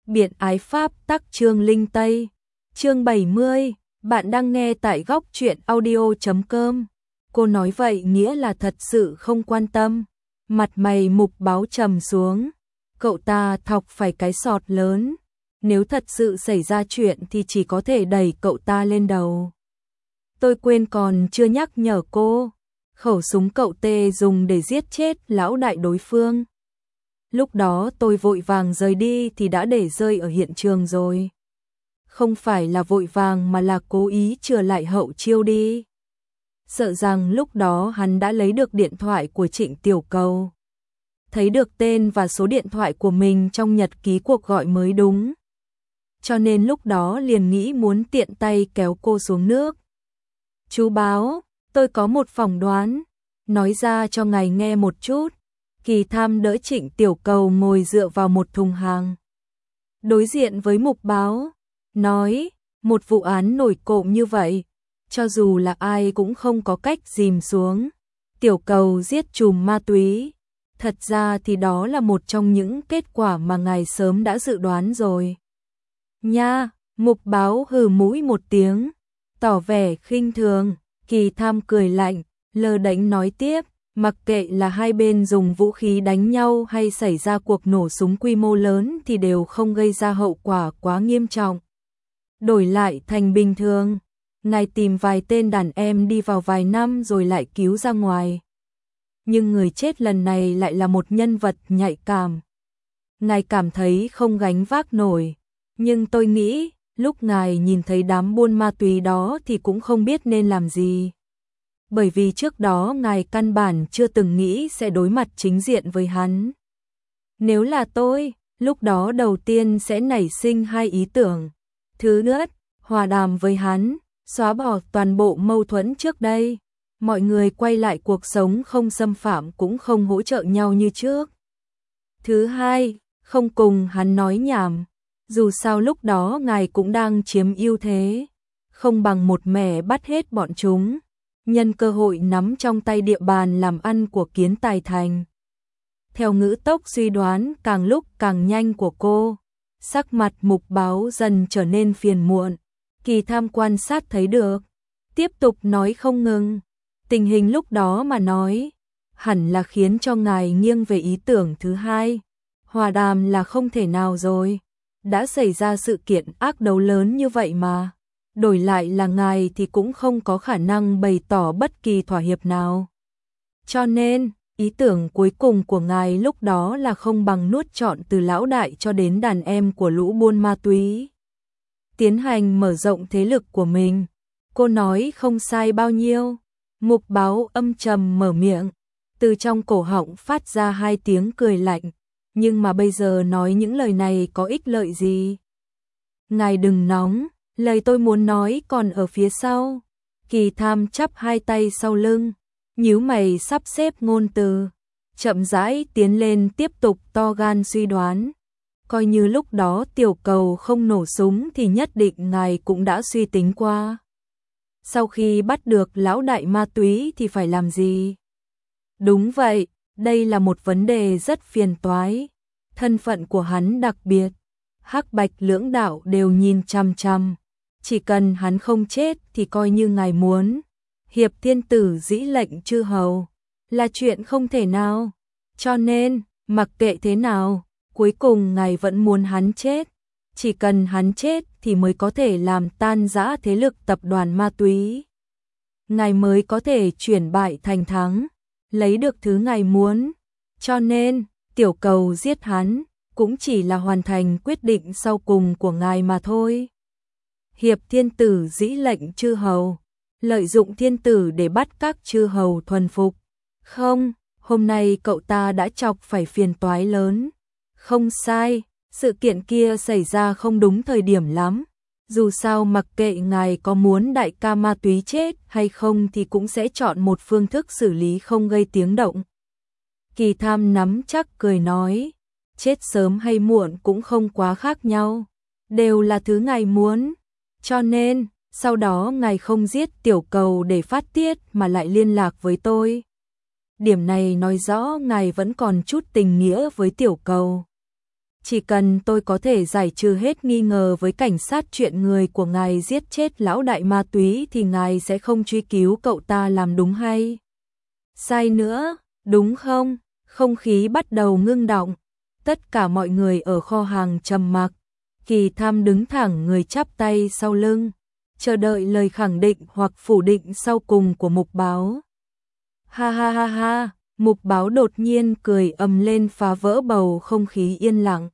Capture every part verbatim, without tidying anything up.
Biện ái Pháp tắc chương linh Tây. Chương bảy mươi, bạn đang nghe tại góc truyện audio chấm com. Cô nói vậy nghĩa là thật sự không quan tâm. Mặt mày Mục Báo trầm xuống. Cậu ta thọc phải cái sọt lớn. Nếu thật sự xảy ra chuyện thì chỉ có thể đẩy cậu ta lên đầu. Tôi quên còn chưa nhắc nhở cô. Khẩu súng cậu tê dùng để giết chết lão đại đối phương. Lúc đó tôi vội vàng rời đi thì đã để rơi ở hiện trường rồi. Không phải là vội vàng mà là cố ý chừa lại hậu chiêu đi. Sợ rằng lúc đó hắn đã lấy được điện thoại của Trịnh Tiểu Cầu. Thấy được tên và số điện thoại của mình trong nhật ký cuộc gọi mới đúng. Cho nên lúc đó liền nghĩ muốn tiện tay kéo cô xuống nước. Chú Báo, tôi có một phỏng đoán, nói ra cho ngài nghe một chút. Kỳ Tham đỡ Trịnh Tiểu Cầu ngồi dựa vào một thùng hàng. Đối diện với Mục Báo, nói, một vụ án nổi cộm như vậy, cho dù là ai cũng không có cách dìm xuống. Tiểu Cầu giết trùm ma túy, thật ra thì đó là một trong những kết quả mà ngài sớm đã dự đoán rồi. Nha, Mục Báo hừ mũi một tiếng, tỏ vẻ khinh thường. Kỳ Tham cười lạnh, lơ đễnh nói tiếp, mặc kệ là hai bên dùng vũ khí đánh nhau hay xảy ra cuộc nổ súng quy mô lớn thì đều không gây ra hậu quả quá nghiêm trọng. Đổi lại thành bình thường, ngài tìm vài tên đàn em đi vào vài năm rồi lại cứu ra ngoài. Nhưng người chết lần này lại là một nhân vật nhạy cảm. Ngài cảm thấy không gánh vác nổi, nhưng tôi nghĩ lúc ngài nhìn thấy đám buôn ma túy đó thì cũng không biết nên làm gì. Bởi vì trước đó ngài căn bản chưa từng nghĩ sẽ đối mặt chính diện với hắn. Nếu là tôi, lúc đó đầu tiên sẽ nảy sinh hai ý tưởng. Thứ nhất, hòa đàm với hắn, xóa bỏ toàn bộ mâu thuẫn trước đây. Mọi người quay lại cuộc sống không xâm phạm cũng không hỗ trợ nhau như trước. Thứ hai, không cùng hắn nói nhảm. Dù sao lúc đó ngài cũng đang chiếm ưu thế. Không bằng một mẻ bắt hết bọn chúng. Nhân cơ hội nắm trong tay địa bàn làm ăn của Kiến Tài Thành. Theo ngữ tốc suy đoán càng lúc càng nhanh của cô, sắc mặt Mục Báo dần trở nên phiền muộn. Kỳ Tham quan sát thấy được, tiếp tục nói không ngừng. Tình hình lúc đó mà nói, hẳn là khiến cho ngài nghiêng về ý tưởng thứ hai. Hòa đàm là không thể nào rồi. Đã xảy ra sự kiện ác đấu lớn như vậy mà. Đổi lại là ngài thì cũng không có khả năng bày tỏ bất kỳ thỏa hiệp nào. Cho nên, ý tưởng cuối cùng của ngài lúc đó là không bằng nuốt trọn từ lão đại cho đến đàn em của lũ buôn ma túy. Tiến hành mở rộng thế lực của mình. Cô nói không sai bao nhiêu. Mục Báo âm trầm mở miệng. Từ trong cổ họng phát ra hai tiếng cười lạnh. Nhưng mà bây giờ nói những lời này có ích lợi gì? Ngài đừng nóng. Lời tôi muốn nói còn ở phía sau. Kỳ Tham chắp hai tay sau lưng, nhíu mày sắp xếp ngôn từ, chậm rãi tiến lên tiếp tục to gan suy đoán. Coi như lúc đó Tiểu Cầu không nổ súng thì nhất định ngài cũng đã suy tính qua. Sau khi bắt được lão đại ma túy thì phải làm gì? Đúng vậy, đây là một vấn đề rất phiền toái. Thân phận của hắn đặc biệt, hắc bạch lưỡng đạo đều nhìn chằm chằm. Chỉ cần hắn không chết thì coi như ngài muốn. Hiệp thiên tử dĩ lệnh chư hầu là chuyện không thể nào. Cho nên, mặc kệ thế nào, cuối cùng ngài vẫn muốn hắn chết. Chỉ cần hắn chết thì mới có thể làm tan rã thế lực tập đoàn ma túy. Ngài mới có thể chuyển bại thành thắng, lấy được thứ ngài muốn. Cho nên, Tiểu Cầu giết hắn cũng chỉ là hoàn thành quyết định sau cùng của ngài mà thôi. Hiệp thiên tử dĩ lệnh chư hầu, lợi dụng thiên tử để bắt các chư hầu thuần phục. Không, hôm nay cậu ta đã chọc phải phiền toái lớn. Không sai, sự kiện kia xảy ra không đúng thời điểm lắm. Dù sao mặc kệ ngài có muốn đại ca ma túy chết hay không thì cũng sẽ chọn một phương thức xử lý không gây tiếng động. Kỳ Tham nắm chắc cười nói, chết sớm hay muộn cũng không quá khác nhau. Đều là thứ ngài muốn. Cho nên, sau đó ngài không giết Tiểu Cầu để phát tiết mà lại liên lạc với tôi. Điểm này nói rõ ngài vẫn còn chút tình nghĩa với Tiểu Cầu. Chỉ cần tôi có thể giải trừ hết nghi ngờ với cảnh sát chuyện người của ngài giết chết lão đại ma túy thì ngài sẽ không truy cứu cậu ta làm đúng hay sai nữa, đúng không? Không khí bắt đầu ngưng đọng. Tất cả mọi người ở kho hàng trầm mặc. Kỳ Tham đứng thẳng người chắp tay sau lưng, chờ đợi lời khẳng định hoặc phủ định sau cùng của Mục Báo. Ha ha ha ha, Mục Báo đột nhiên cười ầm lên phá vỡ bầu không khí yên lặng.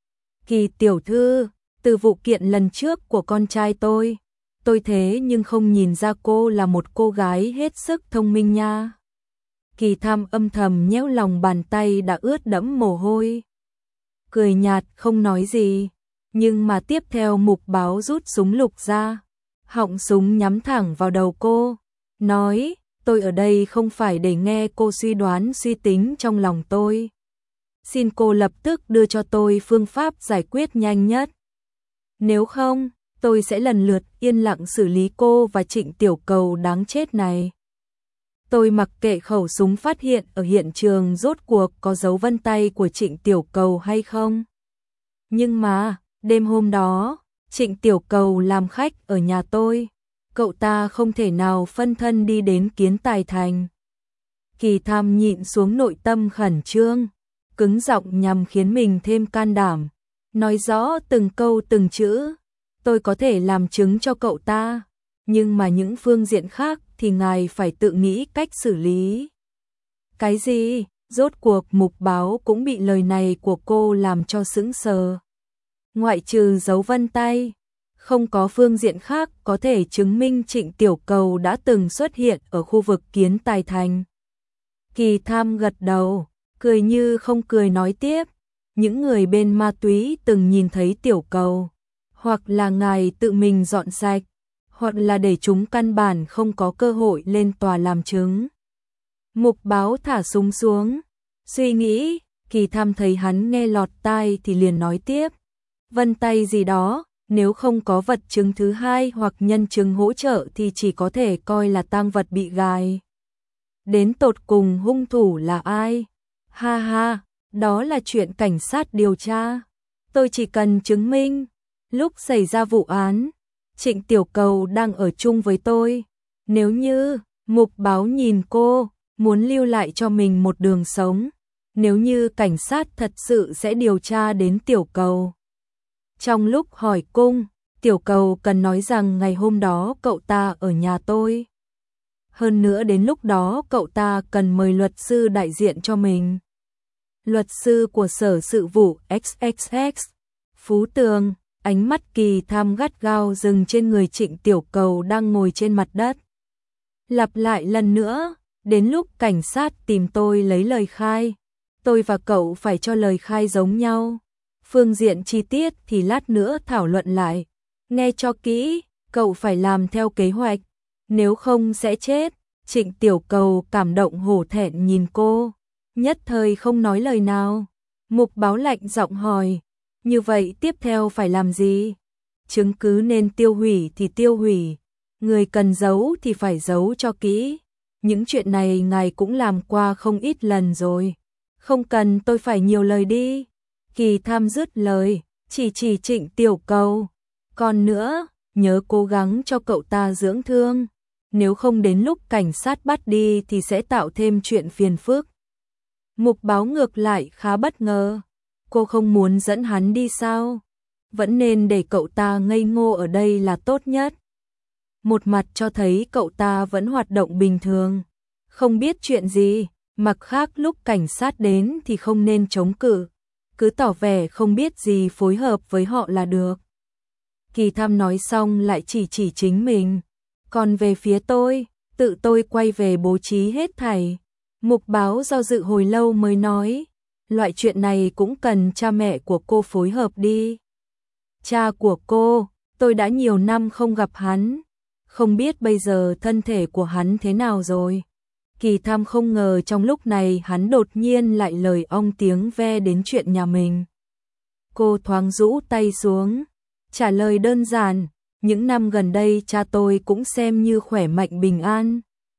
Kỳ tiểu thư, từ vụ kiện lần trước của con trai tôi, tôi thế nhưng không nhìn ra cô là một cô gái hết sức thông minh nha. Kỳ Tham âm thầm nhéo lòng bàn tay đã ướt đẫm mồ hôi. Cười nhạt không nói gì, nhưng mà tiếp theo Mục Báo rút súng lục ra, họng súng nhắm thẳng vào đầu cô, nói, tôi ở đây không phải để nghe cô suy đoán suy tính trong lòng tôi. Xin cô lập tức đưa cho tôi phương pháp giải quyết nhanh nhất. Nếu không, tôi sẽ lần lượt yên lặng xử lý cô và Trịnh Tiểu Cầu đáng chết này. Tôi mặc kệ khẩu súng phát hiện ở hiện trường rốt cuộc có dấu vân tay của Trịnh Tiểu Cầu hay không. Nhưng mà, đêm hôm đó, Trịnh Tiểu Cầu làm khách ở nhà tôi. Cậu ta không thể nào phân thân đi đến Kiến Tài Thành. Kỳ Tham nhịn xuống nội tâm khẩn trương, cứng giọng nhằm khiến mình thêm can đảm, nói rõ từng câu từng chữ. Tôi có thể làm chứng cho cậu ta, nhưng mà những phương diện khác thì ngài phải tự nghĩ cách xử lý. Cái gì? Rốt cuộc Mục Báo cũng bị lời này của cô làm cho sững sờ. Ngoại trừ dấu vân tay, không có phương diện khác có thể chứng minh Trịnh Tiểu Cầu đã từng xuất hiện ở khu vực Kiến Tài Thành. Kỳ Tham gật đầu, cười như không cười nói tiếp, những người bên ma túy từng nhìn thấy Tiểu Cầu, hoặc là ngài tự mình dọn sạch, hoặc là để chúng căn bản không có cơ hội lên tòa làm chứng. Mục Báo thả súng xuống, suy nghĩ. Kỳ Tham thấy hắn nghe lọt tai thì liền nói tiếp, vân tay gì đó, nếu không có vật chứng thứ hai hoặc nhân chứng hỗ trợ thì chỉ có thể coi là tang vật bị gài. Đến tột cùng hung thủ là ai? Ha ha, đó là chuyện cảnh sát điều tra. Tôi chỉ cần chứng minh, lúc xảy ra vụ án, Trịnh Tiểu Cầu đang ở chung với tôi. Nếu như, Mục Báo nhìn cô, muốn lưu lại cho mình một đường sống. Nếu như cảnh sát thật sự sẽ điều tra đến Tiểu Cầu. Trong lúc hỏi cung, Tiểu Cầu cần nói rằng ngày hôm đó cậu ta ở nhà tôi. Hơn nữa đến lúc đó cậu ta cần mời luật sư đại diện cho mình. Luật sư của Sở Sự vụ ích ích ích. Phú Tường, ánh mắt Kỳ Tham gắt gao dừng trên người Trịnh Tiểu Cầu đang ngồi trên mặt đất. Lặp lại lần nữa, đến lúc cảnh sát tìm tôi lấy lời khai, tôi và cậu phải cho lời khai giống nhau. Phương diện chi tiết thì lát nữa thảo luận lại. Nghe cho kỹ, cậu phải làm theo kế hoạch, nếu không sẽ chết. Trịnh Tiểu Cầu cảm động hổ thẹn nhìn cô, nhất thời không nói lời nào. Mục Báo lạnh giọng hỏi, như vậy tiếp theo phải làm gì? Chứng cứ nên tiêu hủy thì tiêu hủy, người cần giấu thì phải giấu cho kỹ. Những chuyện này ngài cũng làm qua không ít lần rồi, không cần tôi phải nhiều lời đi. Kỳ Tham dứt lời, chỉ chỉ Trịnh Tiểu Cầu. Còn nữa, nhớ cố gắng cho cậu ta dưỡng thương. Nếu không đến lúc cảnh sát bắt đi thì sẽ tạo thêm chuyện phiền phức. Mục Báo ngược lại khá bất ngờ. Cô không muốn dẫn hắn đi sao? Vẫn nên để cậu ta ngây ngô ở đây là tốt nhất. Một mặt cho thấy cậu ta vẫn hoạt động bình thường, không biết chuyện gì. Mặt khác lúc cảnh sát đến thì không nên chống cự, cứ tỏ vẻ không biết gì phối hợp với họ là được. Kỳ Tham nói xong lại chỉ chỉ chính mình. Còn về phía tôi, tự tôi quay về bố trí hết thảy. Mục Báo do dự hồi lâu mới nói, loại chuyện này cũng cần cha mẹ của cô phối hợp đi. Cha của cô, tôi đã nhiều năm không gặp hắn, không biết bây giờ thân thể của hắn thế nào rồi. Kỳ Tham không ngờ trong lúc này hắn đột nhiên lại lời ong tiếng ve đến chuyện nhà mình. Cô thoáng rũ tay xuống, trả lời đơn giản, những năm gần đây cha tôi cũng xem như khỏe mạnh bình an.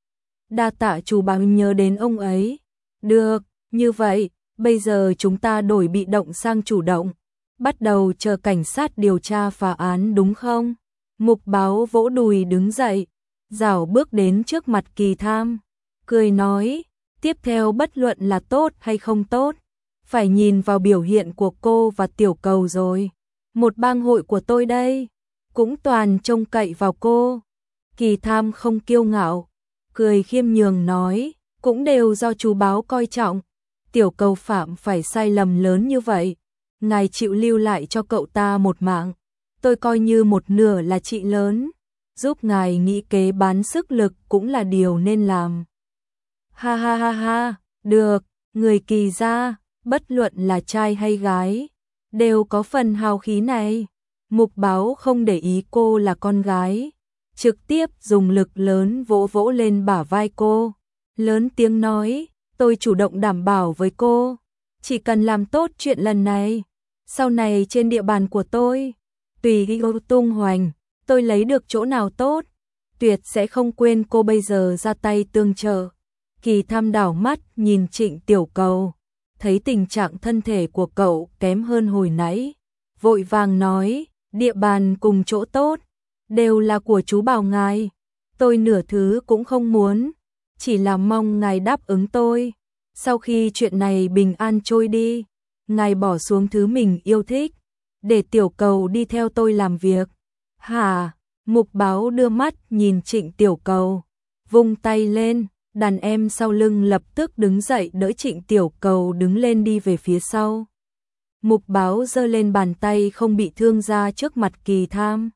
Đa tạ chú Báo nhớ đến ông ấy. Được, như vậy, bây giờ chúng ta đổi bị động sang chủ động. bắt đầu chờ cảnh sát điều tra phá án đúng không? Mục Báo vỗ đùi đứng dậy, rảo bước đến trước mặt Kỳ Tham, cười nói, tiếp theo bất luận là tốt hay không tốt, phải nhìn vào biểu hiện của cô và Tiểu Cầu rồi. Một bang hội của tôi đây, cũng toàn trông cậy vào cô. Kỳ Tham không kiêu ngạo, cười khiêm nhường nói, cũng đều do chú Báo coi trọng. Tiểu Cầu phạm phải sai lầm lớn như vậy, ngài chịu lưu lại cho cậu ta một mạng, tôi coi như một nửa là chị lớn, giúp ngài nghĩ kế bán sức lực cũng là điều nên làm. Ha ha ha ha, được, người Kỳ gia, bất luận là trai hay gái, đều có phần hào khí này. Mục Báo không để ý cô là con gái, trực tiếp dùng lực lớn vỗ vỗ lên bả vai cô, lớn tiếng nói, tôi chủ động đảm bảo với cô, chỉ cần làm tốt chuyện lần này, sau này trên địa bàn của tôi, tùy ghi tung hoành, tôi lấy được chỗ nào tốt, tuyệt sẽ không quên cô bây giờ ra tay tương trợ. Kỳ Tham đảo mắt nhìn Trịnh Tiểu Cầu, thấy tình trạng thân thể của cậu kém hơn hồi nãy, vội vàng nói, địa bàn cùng chỗ tốt, đều là của chú Bảo ngài, tôi nửa thứ cũng không muốn, chỉ là mong ngài đáp ứng tôi, sau khi chuyện này bình an trôi đi, ngài bỏ xuống thứ mình yêu thích, để Tiểu Cầu đi theo tôi làm việc. Hả? Mục Báo đưa mắt nhìn Trịnh Tiểu Cầu, vung tay lên, đàn em sau lưng lập tức đứng dậy đỡ Trịnh Tiểu Cầu đứng lên đi về phía sau. Mục Báo giơ lên bàn tay không bị thương ra trước mặt Kỳ Tham.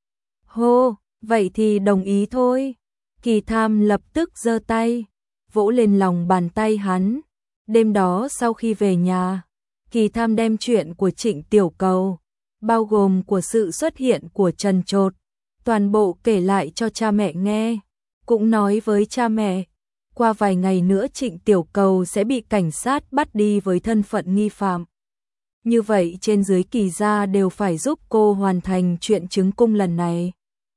Hô, vậy thì đồng ý thôi. Kỳ Tham lập tức giơ tay, vỗ lên lòng bàn tay hắn. Đêm đó sau khi về nhà, Kỳ Tham đem chuyện của Trịnh Tiểu Cầu, bao gồm của sự xuất hiện của Trần Trột, toàn bộ kể lại cho cha mẹ nghe, cũng nói với cha mẹ, qua vài ngày nữa Trịnh Tiểu Cầu sẽ bị cảnh sát bắt đi với thân phận nghi phạm. Như vậy trên dưới Kỳ gia đều phải giúp cô hoàn thành chuyện chứng cung lần này.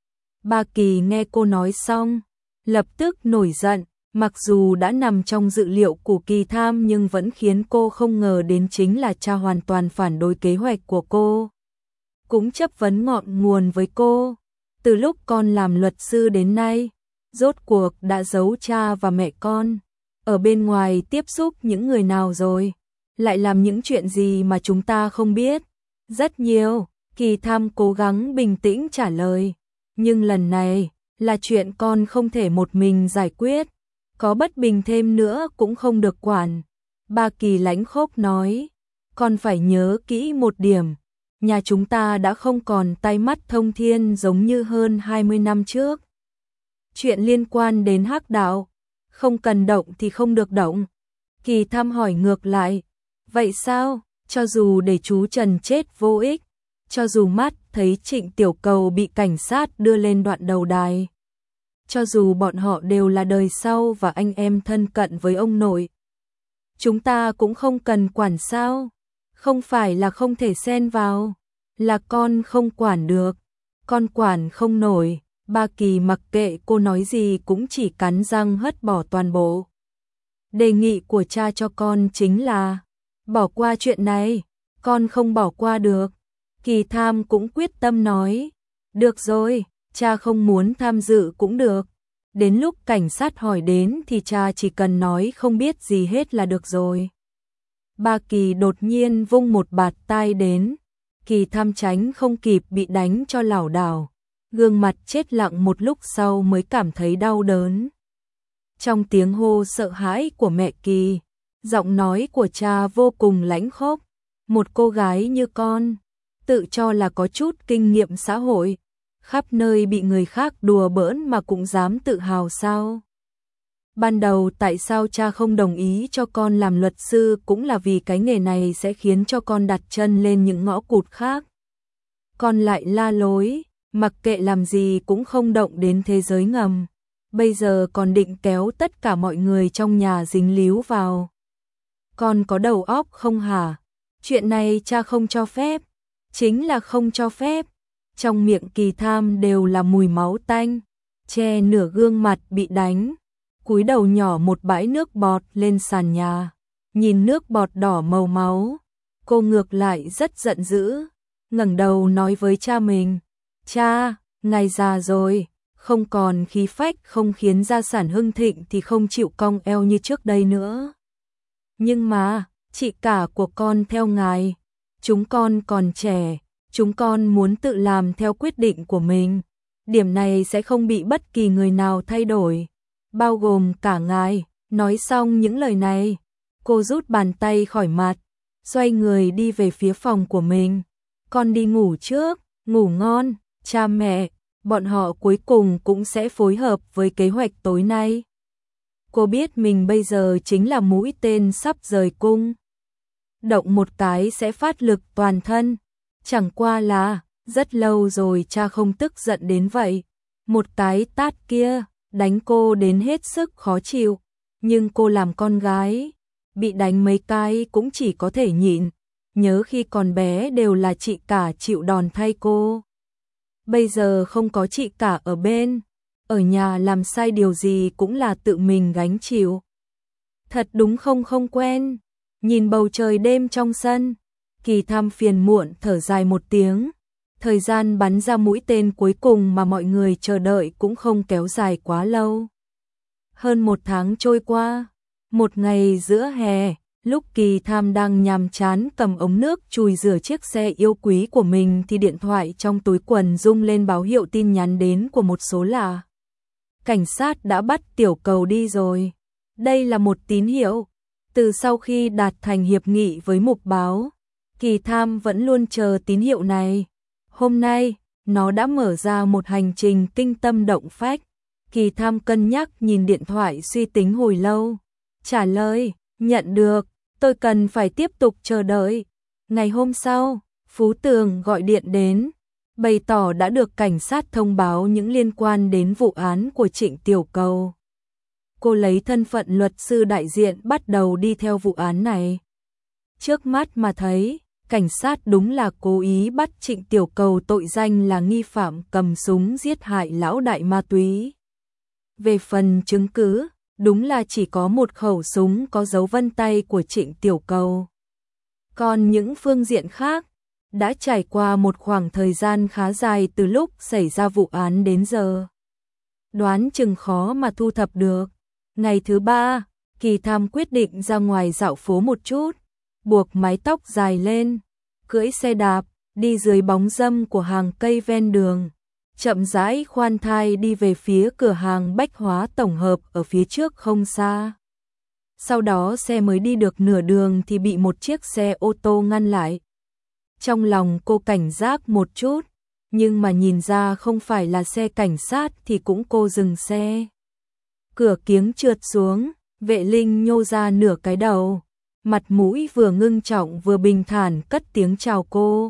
Ba Kỳ nghe cô nói xong, lập tức nổi giận, mặc dù đã nằm trong dự liệu của Kỳ Tham nhưng vẫn khiến cô không ngờ đến chính là cha hoàn toàn phản đối kế hoạch của cô. Cũng chấp vấn ngọn nguồn với cô, từ lúc con làm luật sư đến nay, rốt cuộc đã giấu cha và mẹ con, ở bên ngoài tiếp xúc những người nào rồi, lại làm những chuyện gì mà chúng ta không biết. Rất nhiều, Kỳ Tham cố gắng bình tĩnh trả lời, nhưng lần này là chuyện con không thể một mình giải quyết, có bất bình thêm nữa cũng không được quản. Ba Kỳ lãnh khốc nói, con phải nhớ kỹ một điểm, nhà chúng ta đã không còn tay mắt thông thiên giống như hơn hai mươi năm trước. Chuyện liên quan đến hắc đạo, không cần động thì không được động. Kỳ Tham hỏi ngược lại, vậy sao, cho dù để chú Trần chết vô ích, cho dù mắt thấy Trịnh Tiểu Cầu bị cảnh sát đưa lên đoạn đầu đài, cho dù bọn họ đều là đời sau và anh em thân cận với ông nội, chúng ta cũng không cần quản sao? Không phải là không thể xen vào, là con không quản được, con quản không nổi. Ba Kỳ mặc kệ cô nói gì cũng chỉ cắn răng hất bỏ toàn bộ. Đề nghị của cha cho con chính là bỏ qua chuyện này, con không bỏ qua được. Kỳ Tham cũng quyết tâm nói, được rồi, cha không muốn tham dự cũng được. Đến lúc cảnh sát hỏi đến thì cha chỉ cần nói không biết gì hết là được rồi. Ba Kỳ đột nhiên vung một bạt tai đến, Kỳ Tham tránh không kịp bị đánh cho lảo đảo, gương mặt chết lặng một lúc sau mới cảm thấy đau đớn. Trong tiếng hô sợ hãi của mẹ Kỳ, giọng nói của cha vô cùng lãnh khốc, một cô gái như con, tự cho là có chút kinh nghiệm xã hội, khắp nơi bị người khác đùa bỡn mà cũng dám tự hào sao? Ban đầu tại sao cha không đồng ý cho con làm luật sư cũng là vì cái nghề này sẽ khiến cho con đặt chân lên những ngõ cụt khác. Con lại la lối, mặc kệ làm gì cũng không động đến thế giới ngầm. Bây giờ còn định kéo tất cả mọi người trong nhà dính líu vào. Con có đầu óc không hả? Chuyện này cha không cho phép. Chính là không cho phép. Trong miệng Kỳ Tham đều là mùi máu tanh, che nửa gương mặt bị đánh, cúi đầu nhỏ một bãi nước bọt lên sàn nhà, nhìn nước bọt đỏ màu máu, Cô ngược lại rất giận dữ, ngẩng đầu nói với cha mình, cha, ngài già rồi, không còn khí phách, không khiến gia sản hưng thịnh thì không chịu cong eo như trước đây nữa. Nhưng mà, chị cả của con theo ngài, chúng con còn trẻ, chúng con muốn tự làm theo quyết định của mình. Điểm này sẽ không bị bất kỳ người nào thay đổi, bao gồm cả ngài. Nói xong những lời này, cô rút bàn tay khỏi mặt, xoay người đi về phía phòng của mình. Con đi ngủ trước, ngủ ngon, cha mẹ, bọn họ cuối cùng cũng sẽ phối hợp với kế hoạch tối nay. Cô biết mình bây giờ chính là mũi tên sắp rời cung. Động một cái sẽ phát lực toàn thân. Chẳng qua là, rất lâu rồi cha không tức giận đến vậy. Một cái tát kia, đánh cô đến hết sức khó chịu. Nhưng cô làm con gái, bị đánh mấy cái cũng chỉ có thể nhịn. Nhớ khi còn bé đều là chị cả chịu đòn thay cô. Bây giờ không có chị cả ở bên, ở nhà làm sai điều gì cũng là tự mình gánh chịu. Thật đúng không không quen. Nhìn bầu trời đêm trong sân, Kỳ Tham phiền muộn thở dài một tiếng. Thời gian bắn ra mũi tên cuối cùng mà mọi người chờ đợi cũng không kéo dài quá lâu. Hơn một tháng trôi qua, một ngày giữa hè, lúc Kỳ Tham đang nhàm chán cầm ống nước chùi rửa chiếc xe yêu quý của mình thì điện thoại trong túi quần rung lên báo hiệu tin nhắn đến của một số lạ. Cảnh sát đã bắt Tiểu Cầu đi rồi. Đây là một tín hiệu. Từ sau khi đạt thành hiệp nghị với mục báo, Kỳ Tham vẫn luôn chờ tín hiệu này. Hôm nay, nó đã mở ra một hành trình kinh tâm động phách. Kỳ Tham cân nhắc nhìn điện thoại suy tính hồi lâu. Trả lời, nhận được, tôi cần phải tiếp tục chờ đợi. Ngày hôm sau, Phú Tường gọi điện đến, bày tỏ đã được cảnh sát thông báo những liên quan đến vụ án của Trịnh Tiểu Cầu. Cô lấy thân phận luật sư đại diện bắt đầu đi theo vụ án này. Trước mắt mà thấy, cảnh sát đúng là cố ý bắt Trịnh Tiểu Cầu tội danh là nghi phạm cầm súng giết hại lão đại ma túy. Về phần chứng cứ, đúng là chỉ có một khẩu súng có dấu vân tay của Trịnh Tiểu Cầu. Còn những phương diện khác, đã trải qua một khoảng thời gian khá dài từ lúc xảy ra vụ án đến giờ. Đoán chừng khó mà thu thập được. Ngày thứ ba, Kỳ Tham quyết định ra ngoài dạo phố một chút, buộc mái tóc dài lên, cưỡi xe đạp, đi dưới bóng râm của hàng cây ven đường, chậm rãi khoan thai đi về phía cửa hàng bách hóa tổng hợp ở phía trước không xa. Sau đó xe mới đi được nửa đường thì bị một chiếc xe ô tô ngăn lại. Trong lòng cô cảnh giác một chút, nhưng mà nhìn ra không phải là xe cảnh sát thì cũng cô dừng xe. Cửa kiếng trượt xuống, Vệ Linh nhô ra nửa cái đầu, mặt mũi vừa ngưng trọng vừa bình thản cất tiếng chào cô.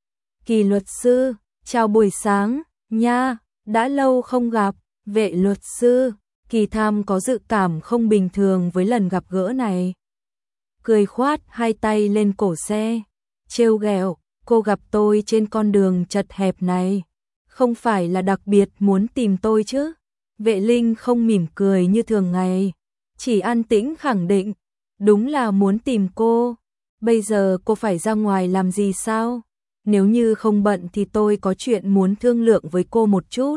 Kỳ luật sư, chào buổi sáng, nha, đã lâu không gặp. Vệ luật sư, Kỳ Tham có dự cảm không bình thường với lần gặp gỡ này. Cười khoát hai tay lên cổ xe, trêu ghẹo, cô gặp tôi trên con đường chật hẹp này, không phải là đặc biệt muốn tìm tôi chứ? Vệ Linh không mỉm cười như thường ngày, chỉ an tĩnh khẳng định, đúng là muốn tìm cô. Bây giờ cô phải ra ngoài làm gì sao? Nếu như không bận thì tôi có chuyện muốn thương lượng với cô một chút.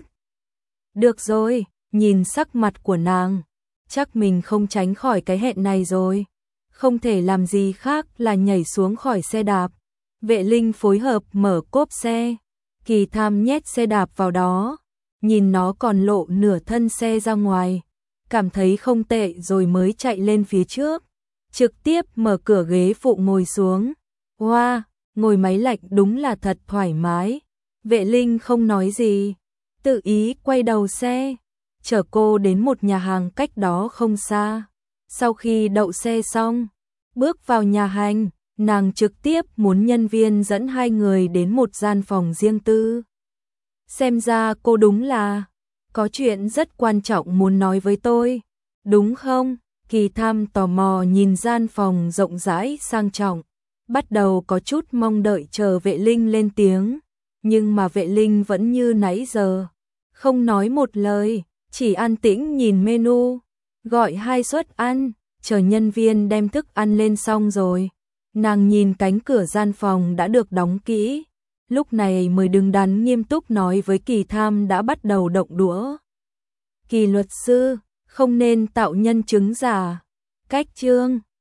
Được rồi, nhìn sắc mặt của nàng, chắc mình không tránh khỏi cái hẹn này rồi. Không thể làm gì khác là nhảy xuống khỏi xe đạp. Vệ Linh phối hợp mở cốp xe, Kỳ Tham nhét xe đạp vào đó, nhìn nó còn lộ nửa thân xe ra ngoài, cảm thấy không tệ rồi mới chạy lên phía trước, trực tiếp mở cửa ghế phụ ngồi xuống. Wow, ngồi máy lạnh đúng là thật thoải mái. Vệ Linh không nói gì, tự ý quay đầu xe, chở cô đến một nhà hàng cách đó không xa. Sau khi đậu xe xong, bước vào nhà hàng, nàng trực tiếp muốn nhân viên dẫn hai người đến một gian phòng riêng tư. Xem ra cô đúng là có chuyện rất quan trọng muốn nói với tôi, đúng không? Kỳ Tham tò mò nhìn gian phòng rộng rãi sang trọng, bắt đầu có chút mong đợi chờ Vệ Linh lên tiếng, nhưng mà Vệ Linh vẫn như nãy giờ, không nói một lời, chỉ an tĩnh nhìn menu, gọi hai suất ăn, chờ nhân viên đem thức ăn lên xong rồi, Nàng nhìn cánh cửa gian phòng đã được đóng kỹ, lúc này mới đứng đắn nghiêm túc nói với Kỳ Tham đã bắt đầu động đũa. Kỳ luật sư, không nên tạo nhân chứng giả. Cách chương